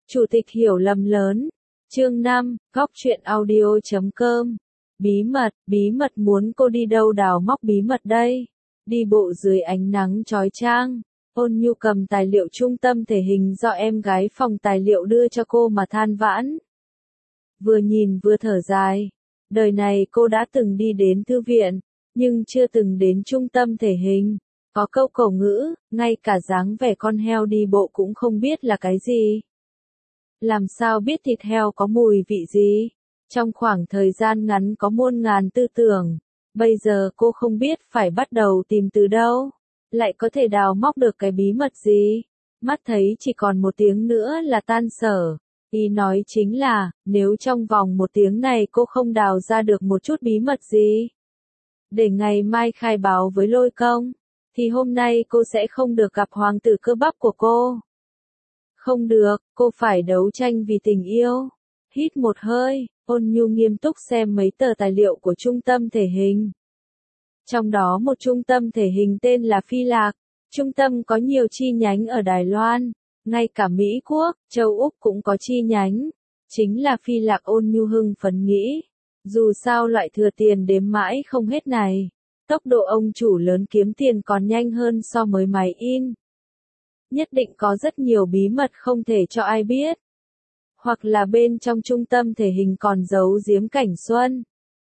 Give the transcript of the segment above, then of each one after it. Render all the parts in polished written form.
Chủ tịch hiểu lầm lớn. Chương 5, góc truyện audio.com. Bí mật muốn cô đi đâu đào móc bí mật đây? Đi bộ dưới ánh nắng chói chang, Ôn Nhu cầm tài liệu trung tâm thể hình do em gái phòng tài liệu đưa cho cô mà than vãn. Vừa nhìn vừa thở dài. Đời này cô đã từng đi đến thư viện, nhưng chưa từng đến trung tâm thể hình. Có câu cổ ngữ, ngay cả dáng vẻ con heo đi bộ cũng không biết là cái gì. Làm sao biết thịt heo có mùi vị gì? Trong khoảng thời gian ngắn có muôn ngàn tư tưởng. Bây giờ cô không biết phải bắt đầu tìm từ đâu. Lại có thể đào móc được cái bí mật gì? Mắt thấy chỉ còn 1 tiếng nữa là tan sở. Ý nói chính là, nếu trong vòng 1 tiếng này cô không đào ra được một chút bí mật gì, để ngày mai khai báo với Lôi Công, thì hôm nay cô sẽ không được gặp hoàng tử cơ bắp của cô. Không được, cô phải đấu tranh vì tình yêu. Hít một hơi, Ôn Nhu nghiêm túc xem mấy tờ tài liệu của trung tâm thể hình. Trong đó một trung tâm thể hình tên là Phi Lạc. Trung tâm có nhiều chi nhánh ở Đài Loan, ngay cả Mỹ Quốc, châu Úc cũng có chi nhánh. Chính là Phi Lạc. Ôn Nhu hưng phấn nghĩ. Dù sao loại thừa tiền đếm mãi không hết này, tốc độ ông chủ lớn kiếm tiền còn nhanh hơn so với máy in. Nhất định có rất nhiều bí mật không thể cho ai biết. Hoặc là bên trong trung tâm thể hình còn giấu giếm cảnh xuân.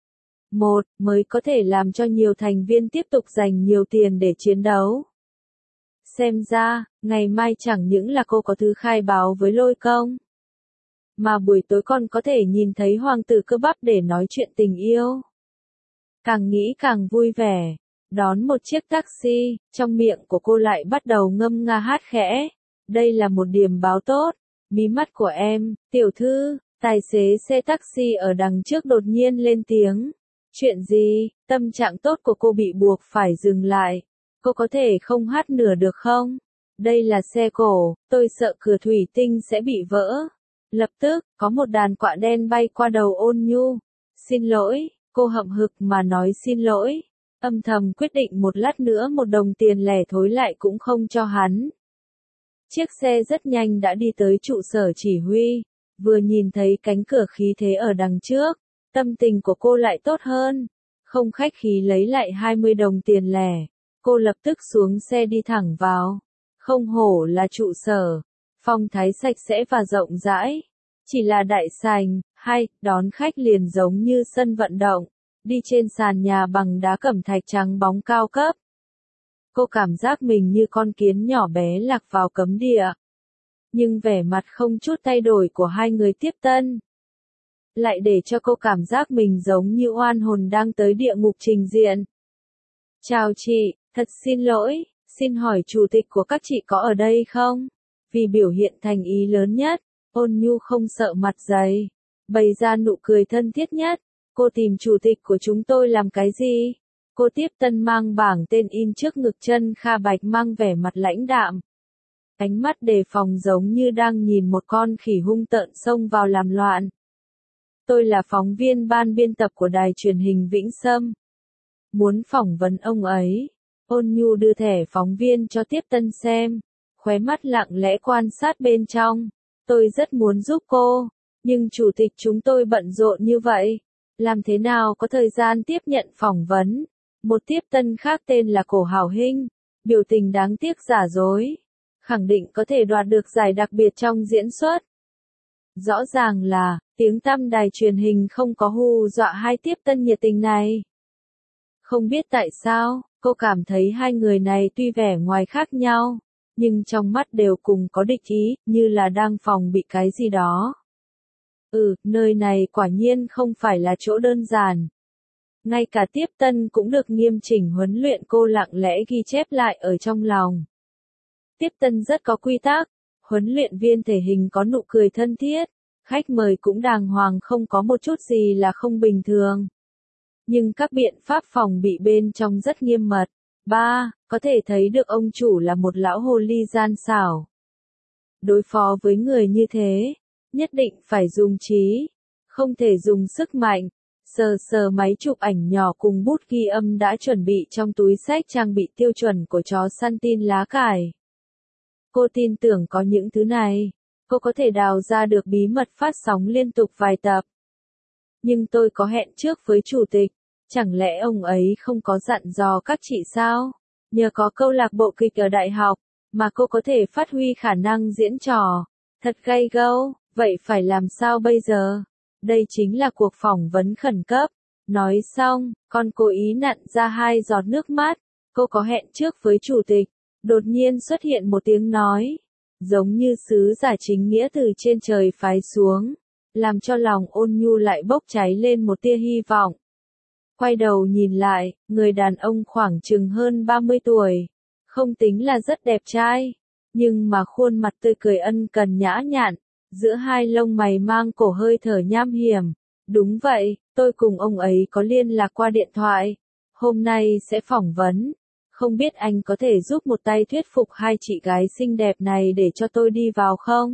Mới có thể làm cho nhiều thành viên tiếp tục dành nhiều tiền để chiến đấu. Xem ra, ngày mai chẳng những là cô có thứ khai báo với Lôi Công, mà buổi tối còn có thể nhìn thấy hoàng tử cơ bắp để nói chuyện tình yêu. Càng nghĩ càng vui vẻ. Đón một chiếc taxi, trong miệng của cô lại bắt đầu ngâm nga hát khẽ. Đây là một điểm báo tốt. Mí mắt của em, tiểu thư. Tài xế xe taxi ở đằng trước đột nhiên lên tiếng. Chuyện gì? Tâm trạng tốt của cô bị buộc phải dừng lại. Cô có thể không hát nửa được không? Đây là xe cổ, tôi sợ cửa thủy tinh sẽ bị vỡ. Lập tức, có một đàn quạ đen bay qua đầu Ôn Nhu. Xin lỗi, cô hậm hực mà nói xin lỗi. Âm thầm quyết định một lát nữa 1 đồng tiền lẻ thối lại cũng không cho hắn. Chiếc xe rất nhanh đã đi tới trụ sở chỉ huy. Vừa nhìn thấy cánh cửa khí thế ở đằng trước, tâm tình của cô lại tốt hơn. Không khách khí lấy lại 20 đồng tiền lẻ. Cô lập tức xuống xe đi thẳng vào. Không hổ là trụ sở. Phong thái sạch sẽ và rộng rãi. Chỉ là đại sảnh, hay, đón khách liền giống như sân vận động. Đi trên sàn nhà bằng đá cẩm thạch trắng bóng cao cấp. Cô cảm giác mình như con kiến nhỏ bé lạc vào cấm địa. Nhưng vẻ mặt không chút thay đổi của hai người tiếp tân, lại để cho cô cảm giác mình giống như oan hồn đang tới địa ngục trình diện. Chào chị, thật xin lỗi, xin hỏi chủ tịch của các chị có ở đây không? Vì biểu hiện thành ý lớn nhất, Ôn Nhu không sợ mặt dày, bày ra nụ cười thân thiết nhất. Cô tìm chủ tịch của chúng tôi làm cái gì? Cô tiếp tân mang bảng tên in trước ngực chân Kha Bạch mang vẻ mặt lãnh đạm. Ánh mắt đề phòng giống như đang nhìn một con khỉ hung tợn xông vào làm loạn. Tôi là phóng viên ban biên tập của đài truyền hình Vĩnh Sâm. Muốn phỏng vấn ông ấy. Ôn Nhu đưa thẻ phóng viên cho tiếp tân xem. Khóe mắt lặng lẽ quan sát bên trong. Tôi rất muốn giúp cô. Nhưng chủ tịch chúng tôi bận rộn như vậy. Làm thế nào có thời gian tiếp nhận phỏng vấn? Một tiếp tân khác tên là Cổ Hảo Hinh. Biểu tình đáng tiếc giả dối. Khẳng định có thể đoạt được giải đặc biệt trong diễn xuất. Rõ ràng là, tiếng tăm đài truyền hình không có hù dọa hai tiếp tân nhiệt tình này. Không biết tại sao, cô cảm thấy hai người này tuy vẻ ngoài khác nhau, nhưng trong mắt đều cùng có địch ý, như là đang phòng bị cái gì đó. Nơi này quả nhiên không phải là chỗ đơn giản. Ngay cả tiếp tân cũng được nghiêm chỉnh huấn luyện, cô lặng lẽ ghi chép lại ở trong lòng. Tiếp tân rất có quy tắc, huấn luyện viên thể hình có nụ cười thân thiết, khách mời cũng đàng hoàng, không có một chút gì là không bình thường. Nhưng các biện pháp phòng bị bên trong rất nghiêm mật. Có thể thấy được ông chủ là một lão hồ ly gian xảo. Đối phó với người như thế, nhất định phải dùng trí, không thể dùng sức mạnh. Sờ máy chụp ảnh nhỏ cùng bút ghi âm đã chuẩn bị trong túi xách trang bị tiêu chuẩn của chó săn tin lá cải. Cô tin tưởng có những thứ này, cô có thể đào ra được bí mật phát sóng liên tục vài tập. Nhưng tôi có hẹn trước với chủ tịch, chẳng lẽ ông ấy không có dặn dò các chị sao? Nhờ có câu lạc bộ kịch ở đại học, mà cô có thể phát huy khả năng diễn trò. Thật gay go, vậy phải làm sao bây giờ? Đây chính là cuộc phỏng vấn khẩn cấp. Nói xong, con cố ý nặn ra 2 giọt nước mắt. Cô có hẹn trước với chủ tịch. Đột nhiên xuất hiện một tiếng nói, giống như sứ giả chính nghĩa từ trên trời phái xuống, làm cho lòng Ôn Nhu lại bốc cháy lên một tia hy vọng. Quay đầu nhìn lại, người đàn ông khoảng chừng hơn 30 tuổi, không tính là rất đẹp trai, nhưng mà khuôn mặt tươi cười ân cần nhã nhặn, giữa hai lông mày mang cổ hơi thở nham hiểm. Đúng vậy, tôi cùng ông ấy có liên lạc qua điện thoại, hôm nay sẽ phỏng vấn. Không biết anh có thể giúp một tay thuyết phục 2 chị gái xinh đẹp này để cho tôi đi vào không?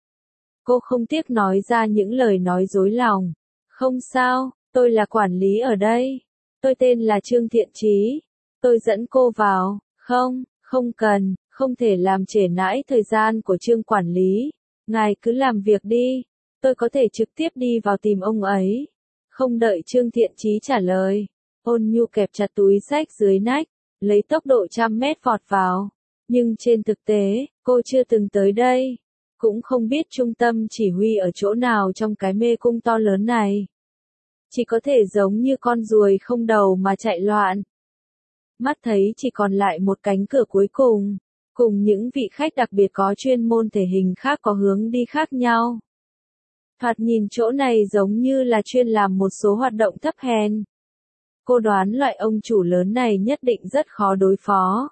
Cô không tiếc nói ra những lời nói dối lòng. Không sao, tôi là quản lý ở đây. Tôi tên là Trương Thiện Chí. Tôi dẫn cô vào. Không, không cần, không thể làm trễ nãi thời gian của Trương quản lý. Ngài cứ làm việc đi. Tôi có thể trực tiếp đi vào tìm ông ấy. Không đợi Trương Thiện Chí trả lời, Ôn Nhu kẹp chặt túi xách dưới nách, lấy tốc độ 100 mét vọt vào. Nhưng trên thực tế, cô chưa từng tới đây, cũng không biết trung tâm chỉ huy ở chỗ nào trong cái mê cung to lớn này. Chỉ có thể giống như con ruồi không đầu mà chạy loạn. Mắt thấy chỉ còn lại một cánh cửa cuối cùng, cùng những vị khách đặc biệt có chuyên môn thể hình khác có hướng đi khác nhau. Thoạt nhìn chỗ này giống như là chuyên làm một số hoạt động thấp hèn. Cô đoán loại ông chủ lớn này nhất định rất khó đối phó.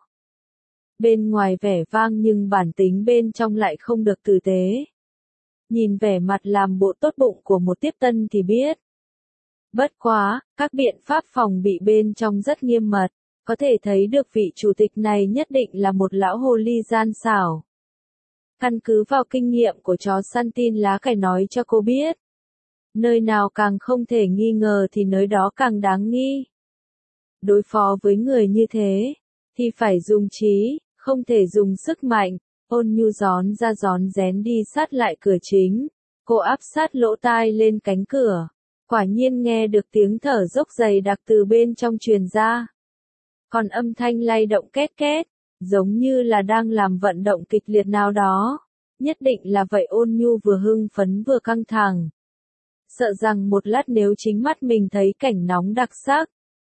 Bên ngoài vẻ vang nhưng bản tính bên trong lại không được tử tế. Nhìn vẻ mặt làm bộ tốt bụng của một tiếp tân thì biết. Bất quá, các biện pháp phòng bị bên trong rất nghiêm mật, có thể thấy được vị chủ tịch này nhất định là một lão hồ ly gian xảo. Căn cứ vào kinh nghiệm của chó săn tin lá cải nói cho cô biết. Nơi nào càng không thể nghi ngờ thì nơi đó càng đáng nghi. Đối phó với người như thế, thì phải dùng trí, không thể dùng sức mạnh. Ôn Nhu gión ra gión rén đi sát lại cửa chính. Cô áp sát lỗ tai lên cánh cửa. Quả nhiên nghe được tiếng thở dốc dày đặc từ bên trong truyền ra. Còn âm thanh lay động két két, giống như là đang làm vận động kịch liệt nào đó. Nhất định là vậy. Ôn Nhu vừa hưng phấn vừa căng thẳng. Sợ rằng một lát nếu chính mắt mình thấy cảnh nóng đặc sắc,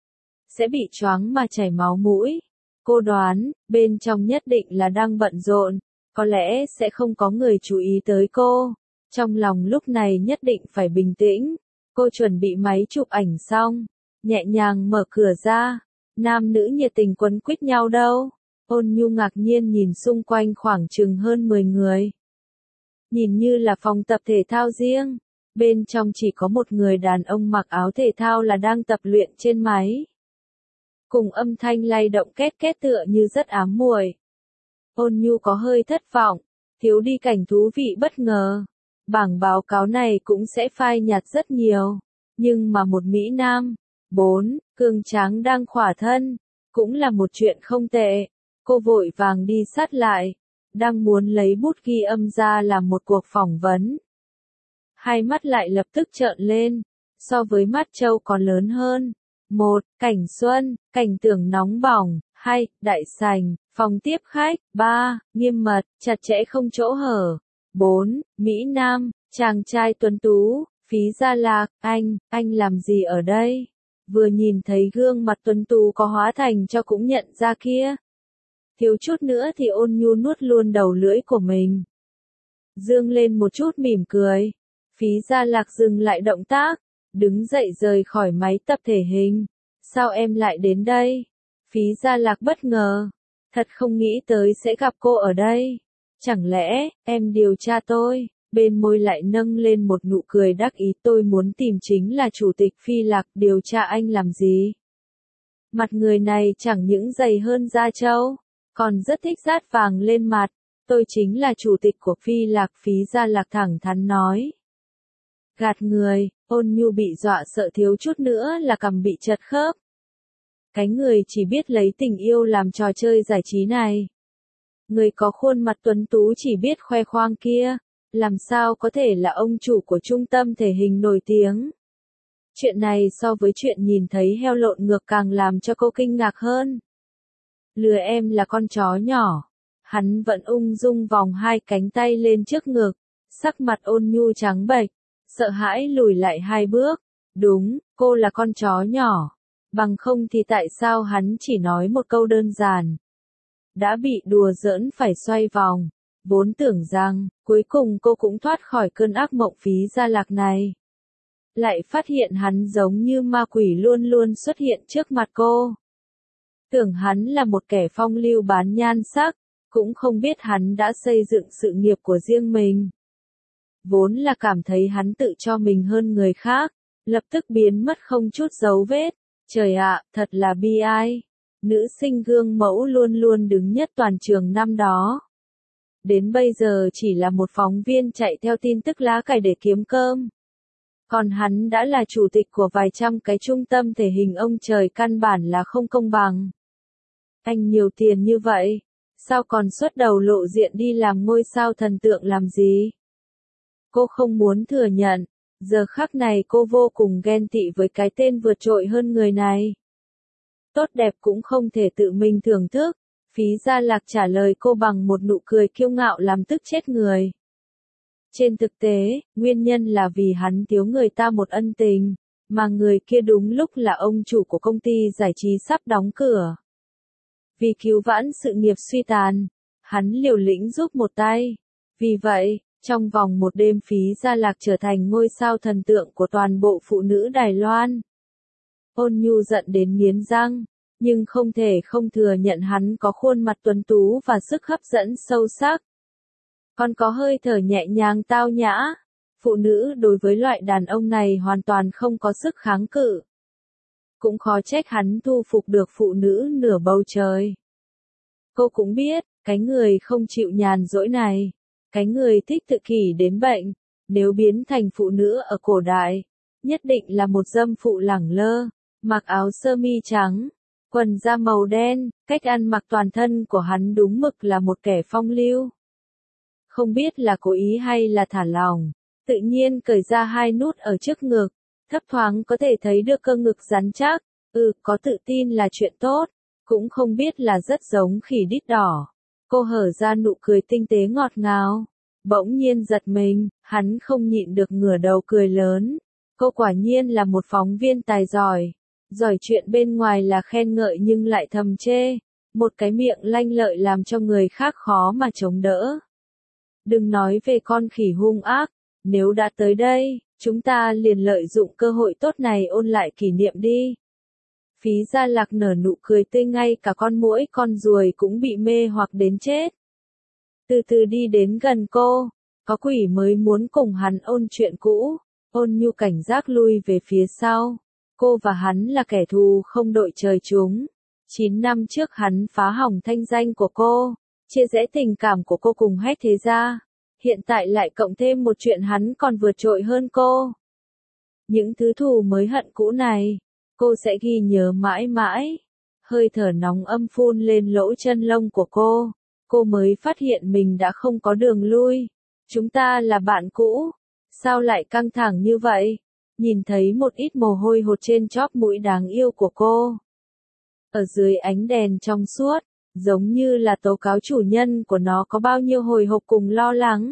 sẽ bị choáng mà chảy máu mũi. Cô đoán, bên trong nhất định là đang bận rộn, có lẽ sẽ không có người chú ý tới cô. Trong lòng lúc này nhất định phải bình tĩnh. Cô chuẩn bị máy chụp ảnh xong, nhẹ nhàng mở cửa ra. Nam nữ nhiệt tình quấn quýt nhau đâu. Ôn Nhu ngạc nhiên nhìn xung quanh khoảng chừng hơn 10 người. Nhìn như là phòng tập thể thao riêng. Bên trong chỉ có một người đàn ông mặc áo thể thao là đang tập luyện trên máy. Cùng âm thanh lay động két két tựa như rất ám muội. Ôn Nhu có hơi thất vọng, thiếu đi cảnh thú vị bất ngờ. Bảng báo cáo này cũng sẽ phai nhạt rất nhiều. Nhưng mà một Mỹ Nam, 4, cường tráng đang khỏa thân, cũng là một chuyện không tệ. Cô vội vàng đi sát lại, đang muốn lấy bút ghi âm ra làm một cuộc phỏng vấn. Hai mắt lại lập tức trợn lên, so với mắt trâu còn lớn hơn. 1. Cảnh xuân, cảnh tượng nóng bỏng. 2. Đại sảnh, phòng tiếp khách. 3. Nghiêm mật, chặt chẽ không chỗ hở. 4. Mỹ Nam, chàng trai tuấn tú. Phí Gia Lạc, anh làm gì ở đây? Vừa nhìn thấy gương mặt tuấn tú có hóa thành cho cũng nhận ra kia. Thiếu chút nữa thì Ôn Nhu nuốt luôn đầu lưỡi của mình. Dương lên một chút mỉm cười. Phí Gia Lạc dừng lại động tác, đứng dậy rời khỏi máy tập thể hình. Sao em lại đến đây? Phí Gia Lạc bất ngờ. Thật không nghĩ tới sẽ gặp cô ở đây. Chẳng lẽ, em điều tra tôi? Bên môi lại nâng lên một nụ cười đắc ý. Tôi muốn tìm chính là chủ tịch Phi Lạc. Điều tra anh làm gì? Mặt người này chẳng những dày hơn da trâu, còn rất thích dát vàng lên mặt. Tôi chính là chủ tịch của Phi Lạc. Phí Gia Lạc thẳng thắn nói. Gạt người. Ôn Nhu bị dọa sợ thiếu chút nữa là cằm bị chật khớp. Cái người chỉ biết lấy tình yêu làm trò chơi giải trí này. Người có khuôn mặt tuấn tú chỉ biết khoe khoang kia, làm sao có thể là ông chủ của trung tâm thể hình nổi tiếng. Chuyện này so với chuyện nhìn thấy heo lộn ngược càng làm cho cô kinh ngạc hơn. Lừa em là con chó nhỏ. Hắn vẫn ung dung vòng hai cánh tay lên trước ngực, sắc mặt ôn nhu trắng bệch, sợ hãi lùi lại hai bước. Đúng, cô là con chó nhỏ. Bằng không thì tại sao hắn chỉ nói một câu đơn giản. Đã bị đùa giỡn phải xoay vòng. Vốn tưởng rằng, cuối cùng cô cũng thoát khỏi cơn ác mộng Phí Gia Lạc này. Lại phát hiện hắn giống như ma quỷ luôn luôn xuất hiện trước mặt cô. Tưởng hắn là một kẻ phong lưu bán nhan sắc, cũng không biết hắn đã xây dựng sự nghiệp của riêng mình. Vốn là cảm thấy hắn tự cho mình hơn người khác, lập tức biến mất không chút dấu vết. Trời ạ, thật là bi ai. Nữ sinh gương mẫu luôn luôn đứng nhất toàn trường năm đó. Đến bây giờ chỉ là một phóng viên chạy theo tin tức lá cải để kiếm cơm. Còn hắn đã là chủ tịch của vài trăm cái trung tâm thể hình, ông trời, căn bản là không công bằng. Anh nhiều tiền như vậy, sao còn xuất đầu lộ diện đi làm ngôi sao thần tượng làm gì? Cô không muốn thừa nhận, giờ khắc này cô vô cùng ghen tị với cái tên vượt trội hơn người này. Tốt đẹp cũng không thể tự mình thưởng thức. Phí Gia Lạc trả lời cô bằng một nụ cười kiêu ngạo làm tức chết người. Trên thực tế, nguyên nhân là vì hắn thiếu người ta một ân tình, mà người kia đúng lúc là ông chủ của công ty giải trí sắp đóng cửa. Vì cứu vãn sự nghiệp suy tàn, hắn liều lĩnh giúp một tay. Vì vậy, trong vòng một đêm Phí Gia Lạc trở thành ngôi sao thần tượng của toàn bộ phụ nữ Đài Loan. Ôn Nhu giận đến nghiến răng, nhưng không thể không thừa nhận hắn có khuôn mặt tuấn tú và sức hấp dẫn sâu sắc. Còn có hơi thở nhẹ nhàng tao nhã. Phụ nữ đối với loại đàn ông này hoàn toàn không có sức kháng cự. Cũng khó trách hắn thu phục được phụ nữ nửa bầu trời. Cô cũng biết, cái người không chịu nhàn rỗi này, cái người thích tự kỷ đến bệnh, nếu biến thành phụ nữ ở cổ đại, nhất định là một dâm phụ lẳng lơ, mặc áo sơ mi trắng, quần da màu đen, cách ăn mặc toàn thân của hắn đúng mực là một kẻ phong lưu. Không biết là cố ý hay là thả lỏng, tự nhiên cởi ra hai nút ở trước ngực, thấp thoáng có thể thấy được cơ ngực rắn chắc. Có tự tin là chuyện tốt, cũng không biết là rất giống khỉ đít đỏ. Cô hở ra nụ cười tinh tế ngọt ngào, bỗng nhiên giật mình, hắn không nhịn được ngửa đầu cười lớn. Cô quả nhiên là một phóng viên tài giỏi. Giỏi chuyện bên ngoài là khen ngợi nhưng lại thầm chê, một cái miệng lanh lợi làm cho người khác khó mà chống đỡ. Đừng nói về con khỉ hung ác, nếu đã tới đây, chúng ta liền lợi dụng cơ hội tốt này ôn lại kỷ niệm đi. Phí Gia Lạc nở nụ cười tươi, ngay cả con muỗi con ruồi cũng bị mê hoặc đến chết. Từ từ đi đến gần cô, có quỷ mới muốn cùng hắn ôn chuyện cũ. Ôn Nhu cảnh giác lui về phía sau. Cô và hắn là kẻ thù không đội trời chung. 9 năm trước hắn phá hỏng thanh danh của cô, chia rẽ tình cảm của cô cùng hết thế gia. Hiện tại lại cộng thêm một chuyện hắn còn vượt trội hơn cô. Những thứ thù mới hận cũ này, cô sẽ ghi nhớ mãi mãi. Hơi thở nóng âm phun lên lỗ chân lông của cô mới phát hiện mình đã không có đường lui. Chúng ta là bạn cũ, sao lại căng thẳng như vậy? Nhìn thấy một ít mồ hôi hột trên chóp mũi đáng yêu của cô. Ở dưới ánh đèn trong suốt, giống như là tố cáo chủ nhân của nó có bao nhiêu hồi hộp cùng lo lắng.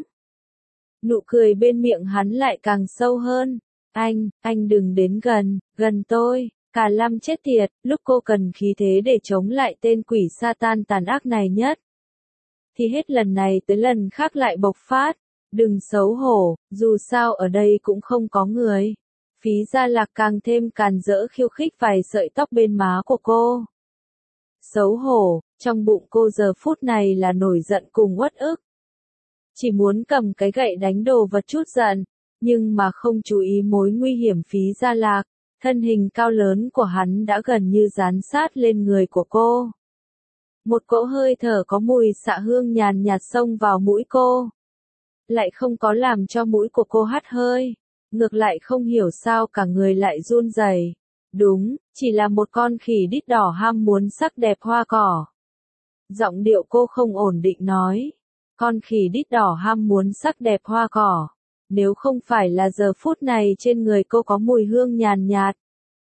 Nụ cười bên miệng hắn lại càng sâu hơn. Anh đừng đến gần tôi. Cả Lâm chết tiệt, lúc cô cần khí thế để chống lại tên quỷ Satan tàn ác này nhất, thì hết lần này tới lần khác lại bộc phát. Đừng xấu hổ, dù sao ở đây cũng không có người. Phí Gia Lạc càng thêm càn rỡ khiêu khích vài sợi tóc bên má của cô. Xấu hổ, trong bụng cô giờ phút này là nổi giận cùng uất ức. Chỉ muốn cầm cái gậy đánh đồ vật chút giận, nhưng mà không chú ý mối nguy hiểm. Phí Gia Lạc, thân hình cao lớn của hắn đã gần như dán sát lên người của cô. Một cỗ hơi thở có mùi xạ hương nhàn nhạt xông vào mũi cô. Lại không có làm cho mũi của cô hắt hơi. Ngược lại không hiểu sao cả người lại run rẩy. Đúng, chỉ là một con khỉ đít đỏ ham muốn sắc đẹp hoa cỏ. Giọng điệu cô không ổn định nói. Con khỉ đít đỏ ham muốn sắc đẹp hoa cỏ. Nếu không phải là giờ phút này trên người cô có mùi hương nhàn nhạt.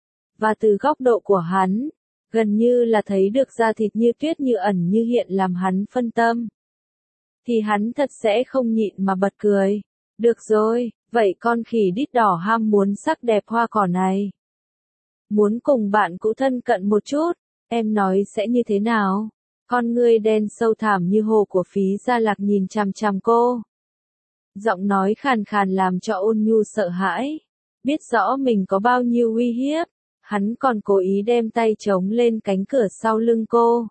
Và từ góc độ của hắn, gần như là thấy được da thịt như tuyết như ẩn như hiện làm hắn phân tâm. Thì hắn thật sẽ không nhịn mà bật cười. Được rồi, vậy con khỉ đít đỏ ham muốn sắc đẹp hoa cỏ này. Muốn cùng bạn cũ thân cận một chút, em nói sẽ như thế nào? Con ngươi đen sâu thẳm như hồ của Phí Gia Lạc nhìn chằm chằm cô. Giọng nói khàn khàn làm cho Ôn Nhu sợ hãi. Biết rõ mình có bao nhiêu uy hiếp, hắn còn cố ý đem tay chống lên cánh cửa sau lưng cô.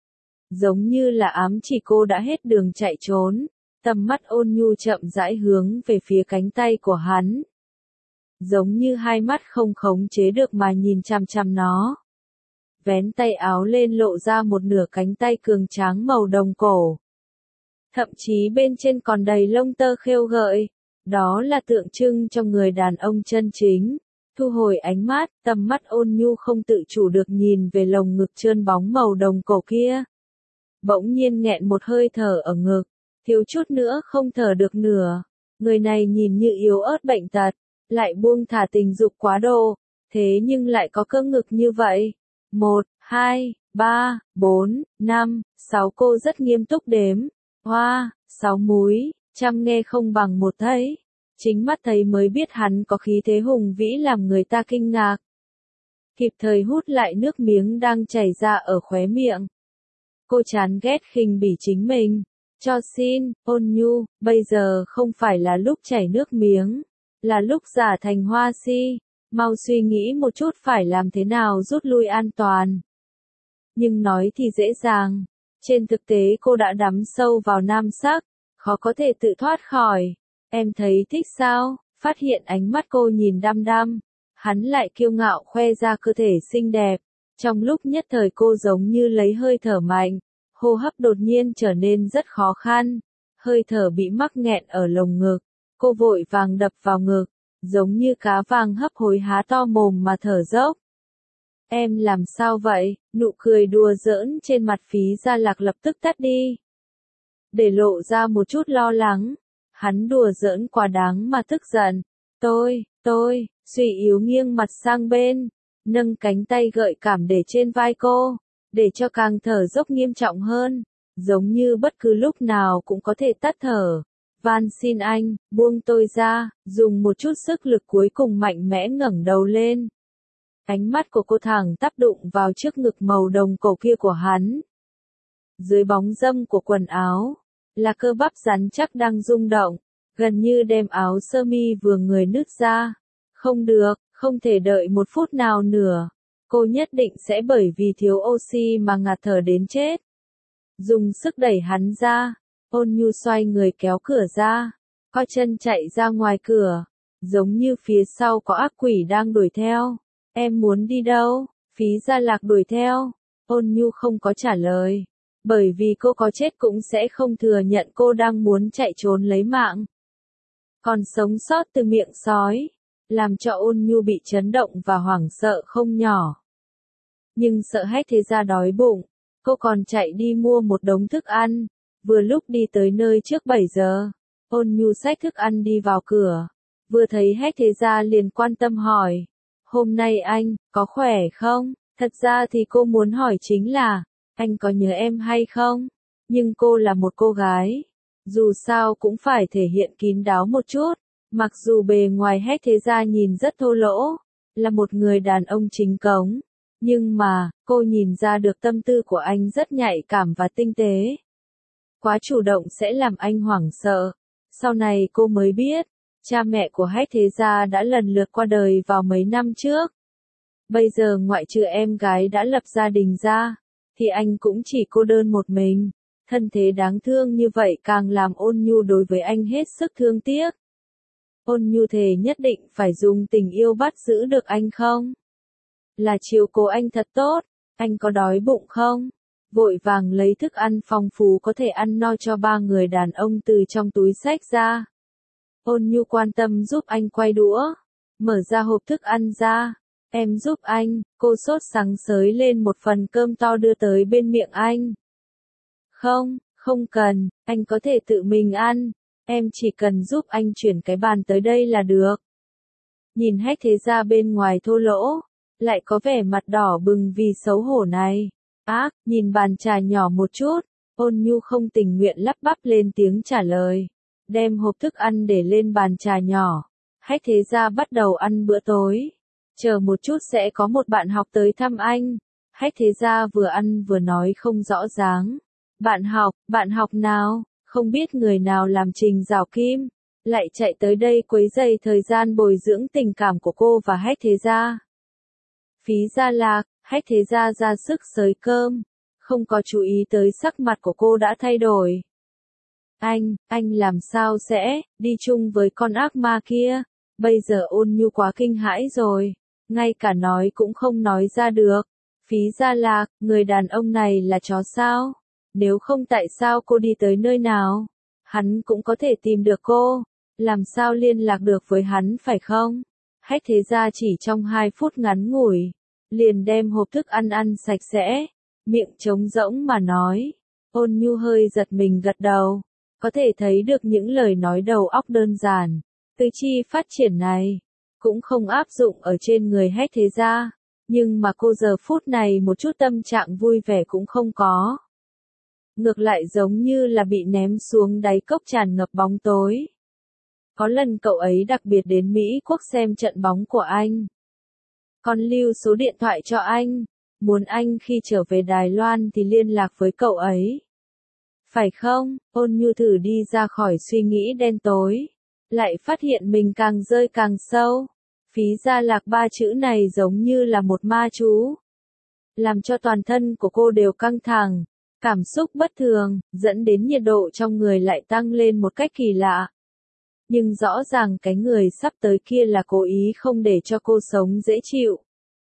Giống như là ám chỉ cô đã hết đường chạy trốn, tầm mắt Ôn Nhu chậm rãi hướng về phía cánh tay của hắn. Giống như hai mắt không khống chế được mà nhìn chằm chằm nó. Vén tay áo lên lộ ra một nửa cánh tay cường tráng màu đồng cổ. Thậm chí bên trên còn đầy lông tơ khêu gợi. Đó là tượng trưng cho người đàn ông chân chính. Thu hồi ánh mắt, tầm mắt Ôn Nhu không tự chủ được nhìn về lồng ngực trơn bóng màu đồng cổ kia. Bỗng nhiên nghẹn một hơi thở ở ngực, thiếu chút nữa không thở được nửa. Người này nhìn như yếu ớt bệnh tật, lại buông thả tình dục quá độ, thế nhưng lại có cơ ngực như vậy. 1, 2, 3, 4, 5, 6 cô rất nghiêm túc đếm. Hoa, 6 múi, trăm nghe không bằng một thấy. Chính mắt thấy mới biết hắn có khí thế hùng vĩ làm người ta kinh ngạc. Kịp thời hút lại nước miếng đang chảy ra ở khóe miệng. Cô chán ghét khinh bỉ chính mình. Cho xin, Ôn Nhu, bây giờ không phải là lúc chảy nước miếng, là lúc giả thành hoa si. Mau suy nghĩ một chút phải làm thế nào rút lui an toàn. Nhưng nói thì dễ dàng. Trên thực tế cô đã đắm sâu vào nam sắc, khó có thể tự thoát khỏi. Em thấy thích sao? Phát hiện ánh mắt cô nhìn đăm đăm. Hắn lại kiêu ngạo khoe ra cơ thể xinh đẹp. Trong lúc nhất thời cô giống như lấy hơi thở mạnh. Hô hấp đột nhiên trở nên rất khó khăn. Hơi thở bị mắc nghẹn ở lồng ngực. Cô vội vàng đập vào ngực. Giống như cá vàng hấp hối há to mồm mà thở dốc. Em làm sao vậy? Nụ cười đùa giỡn trên mặt Phí Gia Lạc lập tức tắt đi. Để lộ ra một chút lo lắng. Hắn đùa giỡn quá đáng mà tức giận. Tôi, suy yếu nghiêng mặt sang bên. Nâng cánh tay gợi cảm để trên vai cô. Để cho càng thở dốc nghiêm trọng hơn. Giống như bất cứ lúc nào cũng có thể tắt thở. Van xin anh, buông tôi ra, dùng một chút sức lực cuối cùng mạnh mẽ ngẩng đầu lên. Ánh mắt của cô thẳng tắp đụng vào chiếc ngực màu đồng cổ kia của hắn. Dưới bóng râm của quần áo, là cơ bắp rắn chắc đang rung động, gần như đem áo sơ mi vừa người nứt ra. Không được, không thể đợi một phút nào nữa. Cô nhất định sẽ bởi vì thiếu oxy mà ngạt thở đến chết. Dùng sức đẩy hắn ra. Ôn Nhu xoay người kéo cửa ra, co chân chạy ra ngoài cửa, giống như phía sau có ác quỷ đang đuổi theo. Em muốn đi đâu? Phí Gia Lạc đuổi theo. Ôn Nhu không có trả lời, bởi vì cô có chết cũng sẽ không thừa nhận cô đang muốn chạy trốn lấy mạng. Còn sống sót từ miệng sói, làm cho Ôn Nhu bị chấn động và hoảng sợ không nhỏ. Nhưng sợ Hách Thế Gia đói bụng, cô còn chạy đi mua một đống thức ăn. Vừa lúc đi tới nơi trước 7 giờ, Ôn Nhu xách thức ăn đi vào cửa. Vừa thấy Hách Thế Gia liền quan tâm hỏi. Hôm nay anh, có khỏe không? Thật ra thì cô muốn hỏi chính là, anh có nhớ em hay không? Nhưng cô là một cô gái. Dù sao cũng phải thể hiện kín đáo một chút. Mặc dù bề ngoài Hách Thế Gia nhìn rất thô lỗ, là một người đàn ông chính cống. Nhưng mà, cô nhìn ra được tâm tư của anh rất nhạy cảm và tinh tế. Quá chủ động sẽ làm anh hoảng sợ. Sau này cô mới biết, cha mẹ của Hách Thế Gia đã lần lượt qua đời vào mấy năm trước. Bây giờ ngoại trừ em gái đã lập gia đình ra, thì anh cũng chỉ cô đơn một mình. Thân thế đáng thương như vậy càng làm Ôn Nhu đối với anh hết sức thương tiếc. Ôn Nhu thề nhất định phải dùng tình yêu bắt giữ được anh không? Là chiều cố anh thật tốt, anh có đói bụng không? Vội vàng lấy thức ăn phong phú có thể ăn no cho 3 người đàn ông từ trong túi xách ra. Ôn Nhu quan tâm giúp anh quay đũa, mở ra hộp thức ăn ra. Em giúp anh, cô sốt sắng sới lên một phần cơm to đưa tới bên miệng anh. Không cần, anh có thể tự mình ăn, em chỉ cần giúp anh chuyển cái bàn tới đây là được. Nhìn Hách Thế Gia bên ngoài thô lỗ, lại có vẻ mặt đỏ bừng vì xấu hổ này. Ác, nhìn bàn trà nhỏ một chút, Ôn Nhu không tình nguyện lắp bắp lên tiếng trả lời. Đem hộp thức ăn để lên bàn trà nhỏ. Hách Thế Gia bắt đầu ăn bữa tối. Chờ một chút sẽ có một bạn học tới thăm anh. Hách Thế Gia vừa ăn vừa nói không rõ ràng. Bạn học nào, không biết người nào làm Trình Rào Kim, lại chạy tới đây quấy rầy thời gian bồi dưỡng tình cảm của cô và Hách Thế Gia. Phí Gia Lạc, Hách Thế Gia ra sức xới cơm, không có chú ý tới sắc mặt của cô đã thay đổi. Anh làm sao sẽ đi chung với con ác ma kia? Bây giờ Ôn Nhu quá kinh hãi rồi, ngay cả nói cũng không nói ra được. Phí Gia Lạc, người đàn ông này là chó sao? Nếu không tại sao cô đi tới nơi nào? Hắn cũng có thể tìm được cô. Làm sao liên lạc được với hắn phải không? Hách Thế Gia chỉ trong 2 phút ngắn ngủi, liền đem hộp thức ăn ăn sạch sẽ, miệng trống rỗng mà nói. Ôn Nhu hơi giật mình gật đầu, có thể thấy được những lời nói đầu óc đơn giản, tứ chi phát triển này, cũng không áp dụng ở trên người Hách Thế Gia, nhưng mà cô giờ phút này một chút tâm trạng vui vẻ cũng không có. Ngược lại giống như là bị ném xuống đáy cốc tràn ngập bóng tối. Có lần cậu ấy đặc biệt đến Mỹ Quốc xem trận bóng của anh. Còn lưu số điện thoại cho anh, muốn anh khi trở về Đài Loan thì liên lạc với cậu ấy. Phải không? Ôn Nhu thử đi ra khỏi suy nghĩ đen tối, lại phát hiện mình càng rơi càng sâu. Phí Gia Lạc 3 chữ này giống như là một ma chú, làm cho toàn thân của cô đều căng thẳng, cảm xúc bất thường, dẫn đến nhiệt độ trong người lại tăng lên một cách kỳ lạ. Nhưng rõ ràng cái người sắp tới kia là cố ý không để cho cô sống dễ chịu.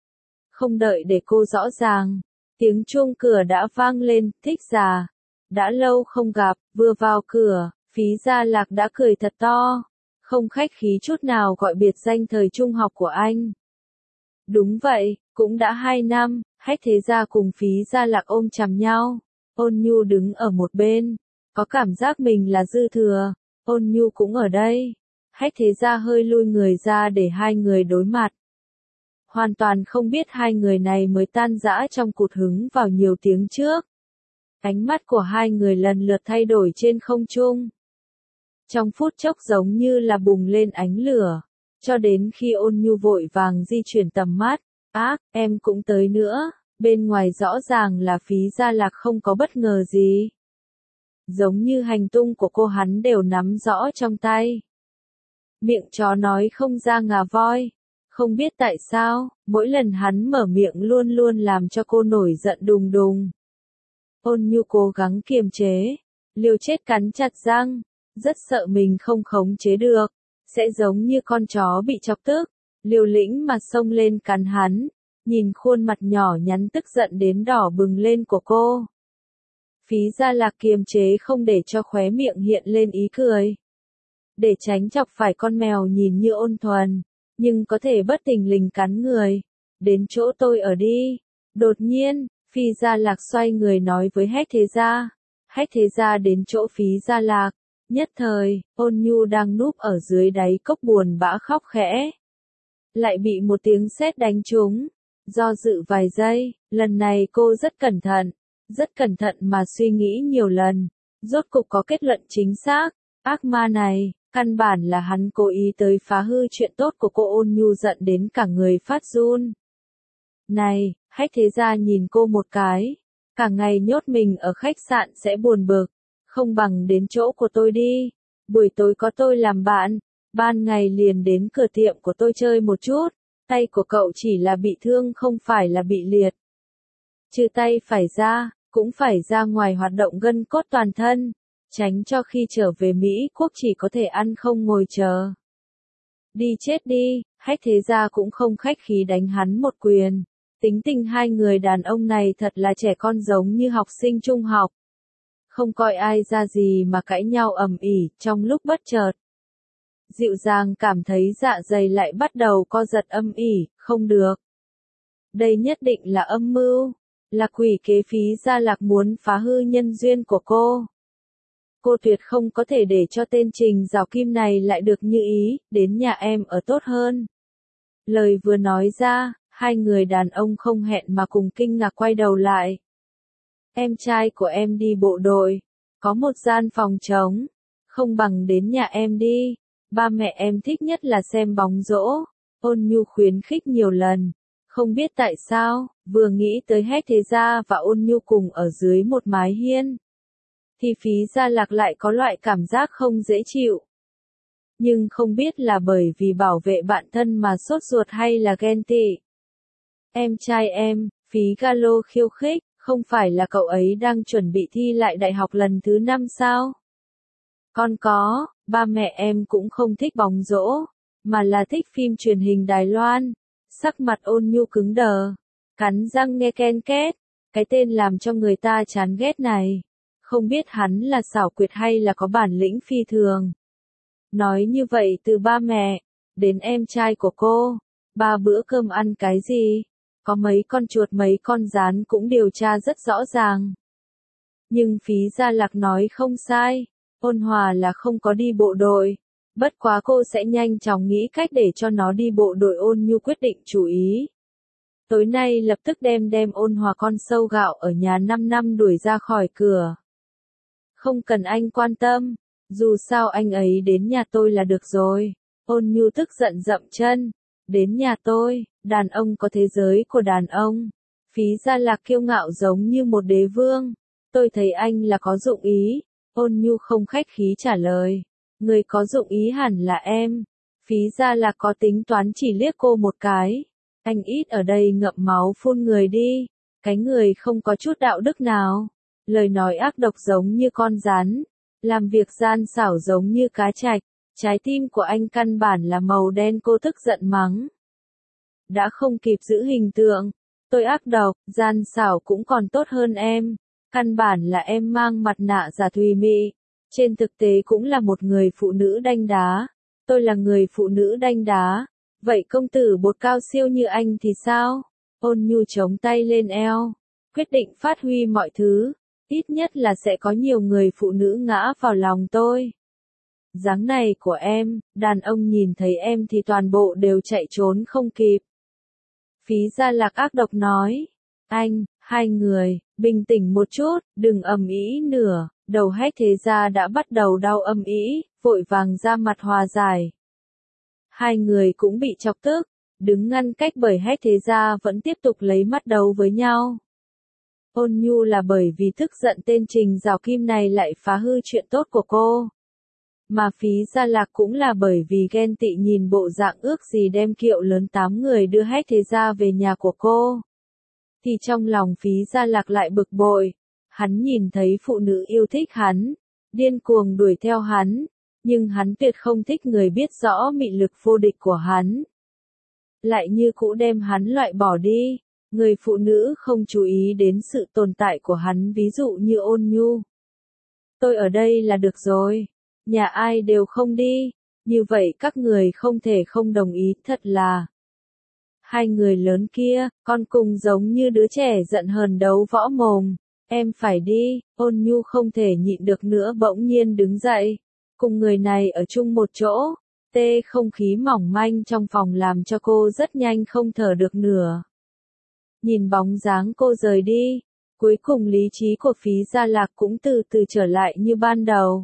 Không đợi để cô rõ ràng, tiếng chuông cửa đã vang lên. Thích Già, đã lâu không gặp. Vừa vào cửa, Phí Gia Lạc đã cười thật to, không khách khí chút nào gọi biệt danh thời trung học của anh. Đúng vậy, cũng đã 2 năm. Hách Thế Gia cùng Phí Gia Lạc ôm chầm nhau. Ôn Nhu đứng ở một bên, có cảm giác mình là dư thừa. Ôn Nhu cũng ở đây. Hách Thế Gia hơi lui người ra để hai người đối mặt. Hoàn toàn không biết hai người này mới tan rã trong cụt hứng vào nhiều tiếng trước. Ánh mắt của hai người lần lượt thay đổi trên không trung. Trong phút chốc giống như là bùng lên ánh lửa, cho đến khi Ôn Nhu vội vàng di chuyển tầm mắt. Ác, em cũng tới nữa. Bên ngoài rõ ràng là Phí Gia Lạc không có bất ngờ gì. Giống như hành tung của cô hắn đều nắm rõ trong tay. Miệng chó nói không ra ngà voi. Không biết tại sao, mỗi lần hắn mở miệng luôn luôn làm cho cô nổi giận đùng đùng. Ôn Nhu cố gắng kiềm chế, liều chết cắn chặt răng, rất sợ mình không khống chế được, sẽ giống như con chó bị chọc tức, liều lĩnh mà xông lên cắn hắn, nhìn khuôn mặt nhỏ nhắn tức giận đến đỏ bừng lên của cô. Phí Gia Lạc kiềm chế không để cho khóe miệng hiện lên ý cười. Để tránh chọc phải con mèo nhìn như ôn thuần, nhưng có thể bất thình lình cắn người. Đến chỗ tôi ở đi. Đột nhiên, Phí Gia Lạc xoay người nói với Hách Thế Gia. Hách Thế Gia đến chỗ Phí Gia Lạc. Nhất thời, Ôn Nhu đang núp ở dưới đáy cốc buồn bã khóc khẽ. Lại bị một tiếng sét đánh trúng. Do dự vài giây, lần này cô rất cẩn thận mà suy nghĩ nhiều lần. Rốt cục có kết luận chính xác. Ác ma này, căn bản là hắn cố ý tới phá hư chuyện tốt của cô. Ôn Nhu giận đến cả người phát run. Này, Hách Thế Gia nhìn cô một cái. Cả ngày nhốt mình ở khách sạn sẽ buồn bực. Không bằng đến chỗ của tôi đi. Buổi tối có tôi làm bạn. Ban ngày liền đến cửa tiệm của tôi chơi một chút. Tay của cậu chỉ là bị thương không phải là bị liệt. Trừ tay phải ra, cũng phải ra ngoài hoạt động gân cốt toàn thân. Tránh cho khi trở về Mỹ Quốc chỉ có thể ăn không ngồi chờ. Đi chết đi, Hách Thế Gia cũng không khách khí đánh hắn một quyền. Tính tình hai người đàn ông này thật là trẻ con giống như học sinh trung học. Không coi ai ra gì mà cãi nhau ầm ĩ trong lúc bất chợt. Dịu dàng cảm thấy dạ dày lại bắt đầu co giật âm ỉ, không được. Đây nhất định là âm mưu, là quỷ kế. Phí Gia Lạc muốn phá hư nhân duyên của cô. cô tuyệt không có thể để cho tên Trình Giảo Kim này lại được như ý, đến nhà em ở tốt hơn. Lời vừa nói ra, hai người đàn ông không hẹn mà cùng kinh ngạc quay đầu lại. Em trai của em đi bộ đội, có một gian phòng trống, không bằng đến nhà em đi, ba mẹ em thích nhất là xem bóng rổ, Ôn Nhu khuyến khích nhiều lần. Không biết tại sao, vừa nghĩ tới Hách Thế Gia và Ôn Nhu cùng ở dưới một mái hiên, thì Phí Gia Lạc lại có loại cảm giác không dễ chịu. Nhưng không biết là bởi vì bảo vệ bạn thân mà sốt ruột hay là ghen tị. Em trai em, Phí Galo khiêu khích, không phải là cậu ấy đang chuẩn bị thi lại đại học lần thứ 5 sao? Con có, ba mẹ em cũng không thích bóng rổ, mà là thích phim truyền hình Đài Loan. Sắc mặt Ôn Nhu cứng đờ, cắn răng nghe ken két, cái tên làm cho người ta chán ghét này. Không biết hắn là xảo quyệt hay là có bản lĩnh phi thường. Nói như vậy từ ba mẹ, đến em trai của cô, ba bữa cơm ăn cái gì, có mấy con chuột mấy con gián cũng điều tra rất rõ ràng. Nhưng Phí Gia Lạc nói không sai, Ôn Hòa là không có đi bộ đội. Bất quá cô sẽ nhanh chóng nghĩ cách để cho nó đi bộ đội. Ôn Nhu quyết định chú ý. Tối nay lập tức đem Ôn Hòa con sâu gạo ở nhà 5 năm đuổi ra khỏi cửa. Không cần anh quan tâm, dù sao anh ấy đến nhà tôi là được rồi. Ôn Nhu tức giận dậm chân. Đến nhà tôi, đàn ông có thế giới của đàn ông. Phí Gia Lạc kiêu ngạo giống như một đế vương. Tôi thấy anh là có dụng ý. Ôn Nhu không khách khí trả lời. Người có dụng ý hẳn là em. Phí Gia Lạc có tính toán chỉ liếc cô một cái. Anh ít ở đây ngậm máu phun người đi. Cái người không có chút đạo đức nào. Lời nói ác độc giống như con rắn. Làm việc gian xảo giống như cá trạch. Trái tim của anh căn bản là màu đen. Cô tức giận mắng. Đã không kịp giữ hình tượng. Tôi ác độc, gian xảo cũng còn tốt hơn em. Căn bản là em mang mặt nạ giả thùy mị. Trên thực tế cũng là một người phụ nữ đanh đá. Tôi là người phụ nữ đanh đá. Vậy công tử bột cao siêu như anh thì sao? Ôn Nhu chống tay lên eo. Quyết định phát huy mọi thứ. Ít nhất là sẽ có nhiều người phụ nữ ngã vào lòng tôi. Dáng này của em, đàn ông nhìn thấy em thì toàn bộ đều chạy trốn không kịp. Phí Gia Lạc ác độc nói. Anh, hai người, bình tĩnh một chút, đừng ầm ĩ nữa. Đầu Hách Thế Gia đã bắt đầu đau ầm ĩ, vội vàng ra mặt hòa giải. Hai người cũng bị chọc tức, đứng ngăn cách bởi Hách Thế Gia vẫn tiếp tục lấy mắt đấu với nhau. Ôn Nhu là bởi vì tức giận tên Trình Giảo Kim này lại phá hư chuyện tốt của cô. Mà Phí Gia Lạc cũng là bởi vì ghen tị nhìn bộ dạng ước gì đem kiệu lớn 8 người đưa Hách Thế Gia về nhà của cô. Thì trong lòng Phí Gia Lạc lại bực bội. Hắn nhìn thấy phụ nữ yêu thích hắn, điên cuồng đuổi theo hắn, nhưng hắn tuyệt không thích người biết rõ mị lực vô địch của hắn. Lại như cũ đem hắn loại bỏ đi, người phụ nữ không chú ý đến sự tồn tại của hắn, ví dụ như Ôn Nhu. Tôi ở đây là được rồi, nhà ai đều không đi, như vậy các người không thể không đồng ý, thật là. Hai người lớn kia, con cùng giống như đứa trẻ giận hờn đấu võ mồm. Em phải đi, Ôn Nhu không thể nhịn được nữa bỗng nhiên đứng dậy. Cùng người này ở chung một chỗ, không khí mỏng manh trong phòng làm cho cô rất nhanh không thở được nữa. Nhìn bóng dáng cô rời đi, cuối cùng lý trí của Phí Gia Lạc cũng từ từ trở lại như ban đầu.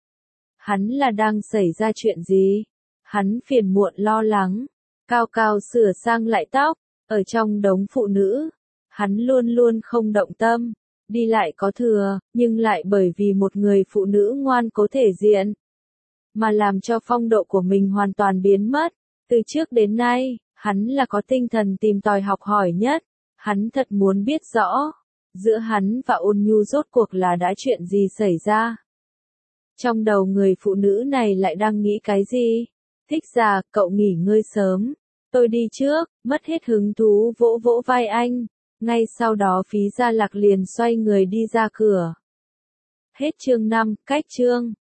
Hắn là đang xảy ra chuyện gì? Hắn phiền muộn lo lắng, cao cao sửa sang lại tóc, ở trong đống phụ nữ. Hắn luôn luôn không động tâm. Đi lại có thừa, nhưng lại bởi vì một người phụ nữ ngoan cố thể diện, mà làm cho phong độ của mình hoàn toàn biến mất. Từ trước đến nay, hắn là có tinh thần tìm tòi học hỏi nhất. Hắn thật muốn biết rõ, giữa hắn và Ôn Nhu rốt cuộc là đã chuyện gì xảy ra. Trong đầu người phụ nữ này lại đang nghĩ cái gì? Thích già, cậu nghỉ ngơi sớm. Tôi đi trước, mất hết hứng thú vỗ vỗ vai anh. Ngay sau đó Phí Gia Lạc liền xoay người đi ra cửa. Hết chương 5, cách chương.